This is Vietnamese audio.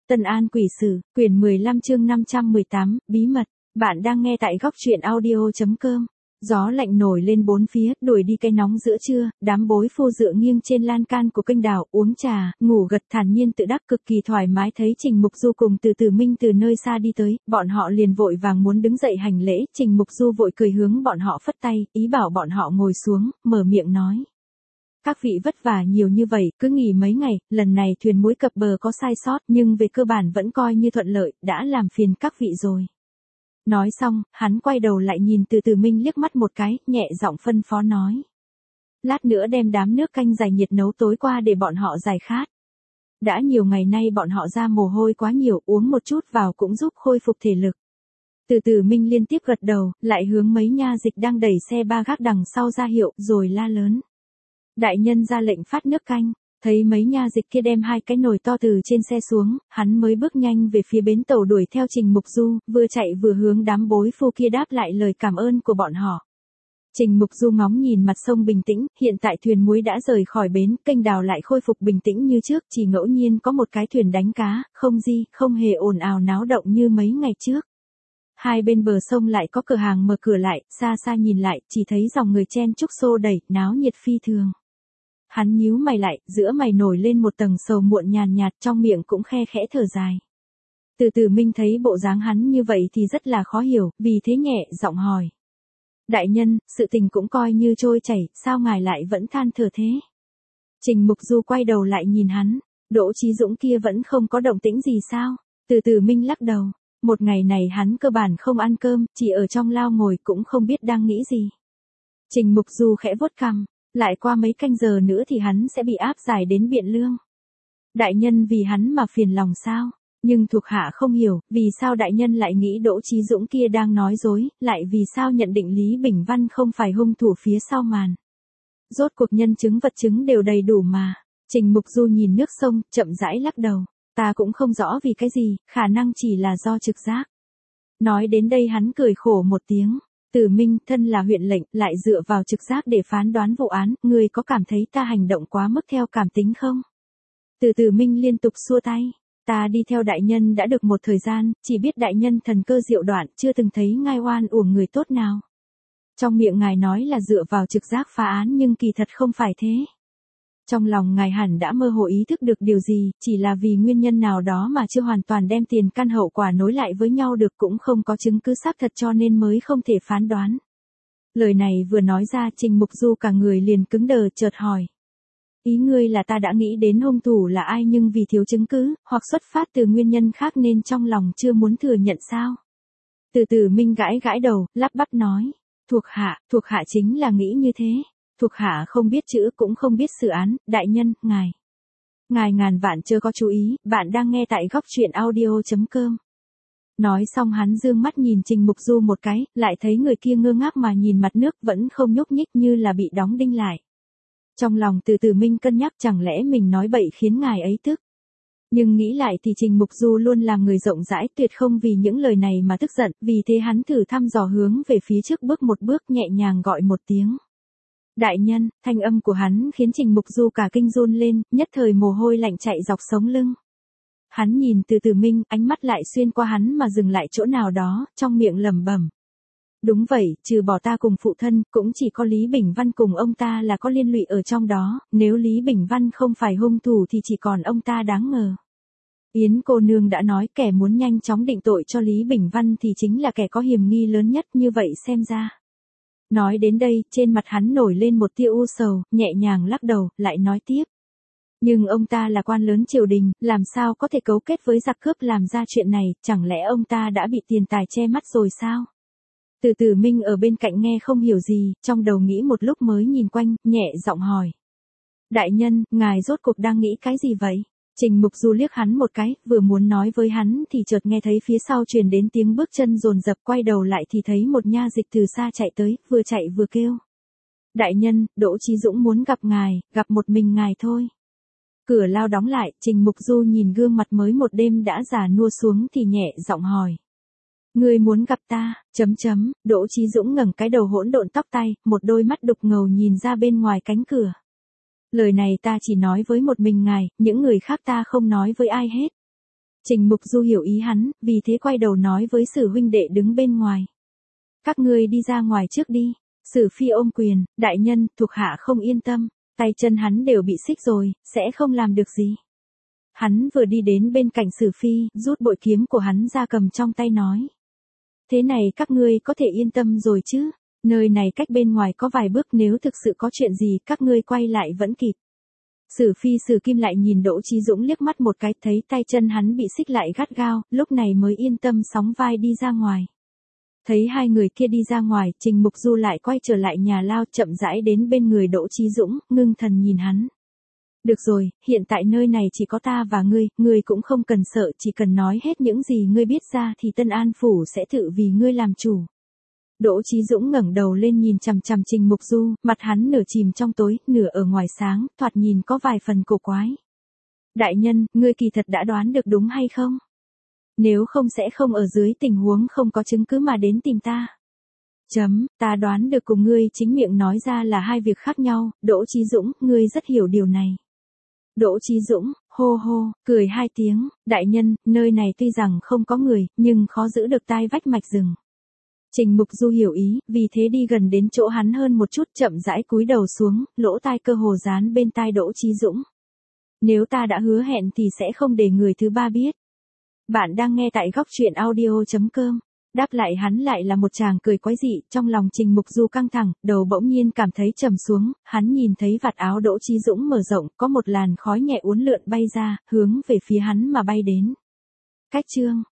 Tân An Quỷ Sử, quyển 15 chương 518, bí mật. Bạn đang nghe tại góc truyện audio.com. Gió lạnh nổi lên bốn phía, đuổi đi cái nóng giữa trưa, đám bối phu dựa nghiêng trên lan can của kênh đảo, uống trà, ngủ gật thản nhiên tự đắc cực kỳ thoải mái. Thấy Trình Mục Du cùng Từ Từ Minh từ nơi xa đi tới, bọn họ liền vội vàng muốn đứng dậy hành lễ. Trình Mục Du vội cười hướng bọn họ phất tay, ý bảo bọn họ ngồi xuống, mở miệng nói. Các vị vất vả nhiều như vậy, cứ nghỉ mấy ngày, lần này thuyền muối cập bờ có sai sót, nhưng về cơ bản vẫn coi như thuận lợi, đã làm phiền các vị rồi. Nói xong, hắn quay đầu lại nhìn Từ Từ Minh liếc mắt một cái, nhẹ giọng phân phó nói. Lát nữa đem đám nước canh giải nhiệt nấu tối qua để bọn họ giải khát. Đã nhiều ngày nay bọn họ ra mồ hôi quá nhiều, uống một chút vào cũng giúp khôi phục thể lực. Từ Từ Minh liên tiếp gật đầu, lại hướng mấy nha dịch đang đẩy xe ba gác đằng sau ra hiệu, rồi la lớn. Đại nhân ra lệnh phát nước canh, thấy mấy nha dịch kia đem hai cái nồi to từ trên xe xuống, hắn mới bước nhanh về phía bến tàu đuổi theo Trình Mục Du, vừa chạy vừa hướng đám bối phu kia đáp lại lời cảm ơn của bọn họ. Trình Mục Du ngóng nhìn mặt sông bình tĩnh, hiện tại thuyền muối đã rời khỏi bến, kênh đào lại khôi phục bình tĩnh như trước, chỉ ngẫu nhiên có một cái thuyền đánh cá, không hề ồn ào náo động như mấy ngày trước. Hai bên bờ sông lại có cửa hàng mở cửa lại, xa xa nhìn lại, chỉ thấy dòng người chen chúc xô đẩy, náo nhiệt phi thường. Hắn nhíu mày lại, giữa mày nổi lên một tầng sầu muộn nhàn nhạt, trong miệng cũng khe khẽ thở dài. Từ Từ Minh thấy bộ dáng hắn như vậy thì rất là khó hiểu, vì thế nhẹ giọng hỏi. Đại nhân, sự tình cũng coi như trôi chảy, sao ngài lại vẫn than thở thế? Trình Mục Du quay đầu lại nhìn hắn, Đỗ Chí Dũng kia vẫn không có động tĩnh gì sao? Từ Từ Minh lắc đầu, một ngày này hắn cơ bản không ăn cơm, chỉ ở trong lao ngồi cũng không biết đang nghĩ gì. Trình Mục Du khẽ vuốt cằm. Lại qua mấy canh giờ nữa thì hắn sẽ bị áp giải đến Biện Lương. Đại nhân vì hắn mà phiền lòng sao? Nhưng thuộc hạ không hiểu, vì sao đại nhân lại nghĩ Đỗ Chí Dũng kia đang nói dối, lại vì sao nhận định Lý Bình Văn không phải hung thủ phía sau màn. Rốt cuộc nhân chứng vật chứng đều đầy đủ mà. Trình Mục Du nhìn nước sông, chậm rãi lắc đầu. Ta cũng không rõ vì cái gì, khả năng chỉ là do trực giác. Nói đến đây hắn cười khổ một tiếng. Từ Minh, thân là huyện lệnh, lại dựa vào trực giác để phán đoán vụ án, người có cảm thấy ta hành động quá mức theo cảm tính không? Từ Từ Minh liên tục xua tay. Ta đi theo đại nhân đã được một thời gian, chỉ biết đại nhân thần cơ diệu đoạn, chưa từng thấy ngài oan uổng người tốt nào. Trong miệng ngài nói là dựa vào trực giác phá án nhưng kỳ thật không phải thế. Trong lòng ngài hẳn đã mơ hồ ý thức được điều gì, chỉ là vì nguyên nhân nào đó mà chưa hoàn toàn đem tiền căn hậu quả nối lại với nhau được, cũng không có chứng cứ xác thật cho nên mới không thể phán đoán. Lời này vừa nói ra, Trình Mục Du cả người liền cứng đờ, chợt hỏi. Ý ngươi là ta đã nghĩ đến hung thủ là ai nhưng vì thiếu chứng cứ, hoặc xuất phát từ nguyên nhân khác nên trong lòng chưa muốn thừa nhận sao? Từ Từ Minh gãi gãi đầu, lắp bắp nói. Thuộc hạ chính là nghĩ như thế. Thuộc hạ không biết chữ cũng không biết xử án, đại nhân, ngài ngàn vạn chớ có chú ý, bạn đang nghe tại góc truyện audio.com. Nói xong hắn dương mắt nhìn Trình Mục Du một cái, lại thấy người kia ngơ ngác mà nhìn mặt nước vẫn không nhúc nhích như là bị đóng đinh lại. Trong lòng Từ Từ Minh cân nhắc chẳng lẽ mình nói bậy khiến ngài ấy tức. Nhưng nghĩ lại thì Trình Mục Du luôn làm người rộng rãi, tuyệt không vì những lời này mà tức giận, vì thế hắn thử thăm dò hướng về phía trước bước một bước, nhẹ nhàng gọi một tiếng. Đại nhân, thanh âm của hắn khiến Trình Mục Du cả kinh run lên, nhất thời mồ hôi lạnh chạy dọc sống lưng. Hắn nhìn Từ Từ Minh, ánh mắt lại xuyên qua hắn mà dừng lại chỗ nào đó, trong miệng lẩm bẩm. Đúng vậy, trừ bỏ ta cùng phụ thân, cũng chỉ có Lý Bình Văn cùng ông ta là có liên lụy ở trong đó, nếu Lý Bình Văn không phải hung thủ thì chỉ còn ông ta đáng ngờ. Yến cô nương đã nói kẻ muốn nhanh chóng định tội cho Lý Bình Văn thì chính là kẻ có hiểm nghi lớn nhất, như vậy xem ra. Nói đến đây, trên mặt hắn nổi lên một tia u sầu, nhẹ nhàng lắc đầu, lại nói tiếp. Nhưng ông ta là quan lớn triều đình, làm sao có thể cấu kết với giặc cướp làm ra chuyện này, chẳng lẽ ông ta đã bị tiền tài che mắt rồi sao? Từ Từ Minh ở bên cạnh nghe không hiểu gì, trong đầu nghĩ một lúc mới nhìn quanh, nhẹ giọng hỏi. Đại nhân, ngài rốt cuộc đang nghĩ cái gì vậy? Trình Mục Du liếc hắn một cái, vừa muốn nói với hắn thì chợt nghe thấy phía sau truyền đến tiếng bước chân dồn dập, quay đầu lại thì thấy một nha dịch từ xa chạy tới, vừa chạy vừa kêu. Đại nhân, Đỗ Chí Dũng muốn gặp ngài, gặp một mình ngài thôi. Cửa lao đóng lại, Trình Mục Du nhìn gương mặt mới một đêm đã già nua xuống thì nhẹ giọng hỏi. Ngươi muốn gặp ta, Đỗ Chí Dũng ngẩng cái đầu hỗn độn tóc tai, một đôi mắt đục ngầu nhìn ra bên ngoài cánh cửa. Lời này ta chỉ nói với một mình ngài, những người khác ta không nói với ai hết. Trình Mục Du hiểu ý hắn, vì thế quay đầu nói với Sử huynh đệ đứng bên ngoài. Các ngươi đi ra ngoài trước đi. Sử Phi ôm quyền, đại nhân, thuộc hạ không yên tâm, tay chân hắn đều bị xích rồi, sẽ không làm được gì. Hắn vừa đi đến bên cạnh Sử Phi, rút bội kiếm của hắn ra cầm trong tay nói. Thế này các ngươi có thể yên tâm rồi chứ, nơi này cách bên ngoài có vài bước, nếu thực sự có chuyện gì các ngươi quay lại vẫn kịp. Sử Phi Sử Kim lại nhìn Đỗ Chí Dũng liếc mắt một cái, thấy tay chân hắn bị xích lại gắt gao, lúc này mới yên tâm sóng vai đi ra ngoài. Thấy hai người kia đi ra ngoài, Trình Mục Du lại quay trở lại nhà lao, chậm rãi đến bên người Đỗ Chí Dũng, ngưng thần nhìn hắn. Được rồi, hiện tại nơi này chỉ có ta và ngươi cũng không cần sợ, chỉ cần nói hết những gì ngươi biết ra thì Tân An Phủ sẽ tự vì ngươi làm chủ. Đỗ Chí Dũng ngẩng đầu lên nhìn chằm chằm Trình Mục Du, mặt hắn nửa chìm trong tối, nửa ở ngoài sáng, thoạt nhìn có vài phần cổ quái. Đại nhân, ngươi kỳ thật đã đoán được đúng hay không? Nếu không sẽ không ở dưới tình huống không có chứng cứ mà đến tìm ta. Ta đoán được cùng ngươi chính miệng nói ra là hai việc khác nhau, Đỗ Chí Dũng, ngươi rất hiểu điều này. Đỗ Chí Dũng, hô hô, cười hai tiếng, đại nhân, nơi này tuy rằng không có người, nhưng khó giữ được tai vách mạch rừng. Trình Mục Du hiểu ý, vì thế đi gần đến chỗ hắn hơn một chút, chậm rãi cúi đầu xuống, lỗ tai cơ hồ dán bên tai Đỗ Chí Dũng. Nếu ta đã hứa hẹn thì sẽ không để người thứ ba biết. Bạn đang nghe tại góc truyện audio.com. Đáp lại hắn lại là một tràng cười quái dị, trong lòng Trình Mục Du căng thẳng, đầu bỗng nhiên cảm thấy trầm xuống, hắn nhìn thấy vạt áo Đỗ Chí Dũng mở rộng, có một làn khói nhẹ uốn lượn bay ra, hướng về phía hắn mà bay đến. Cách chương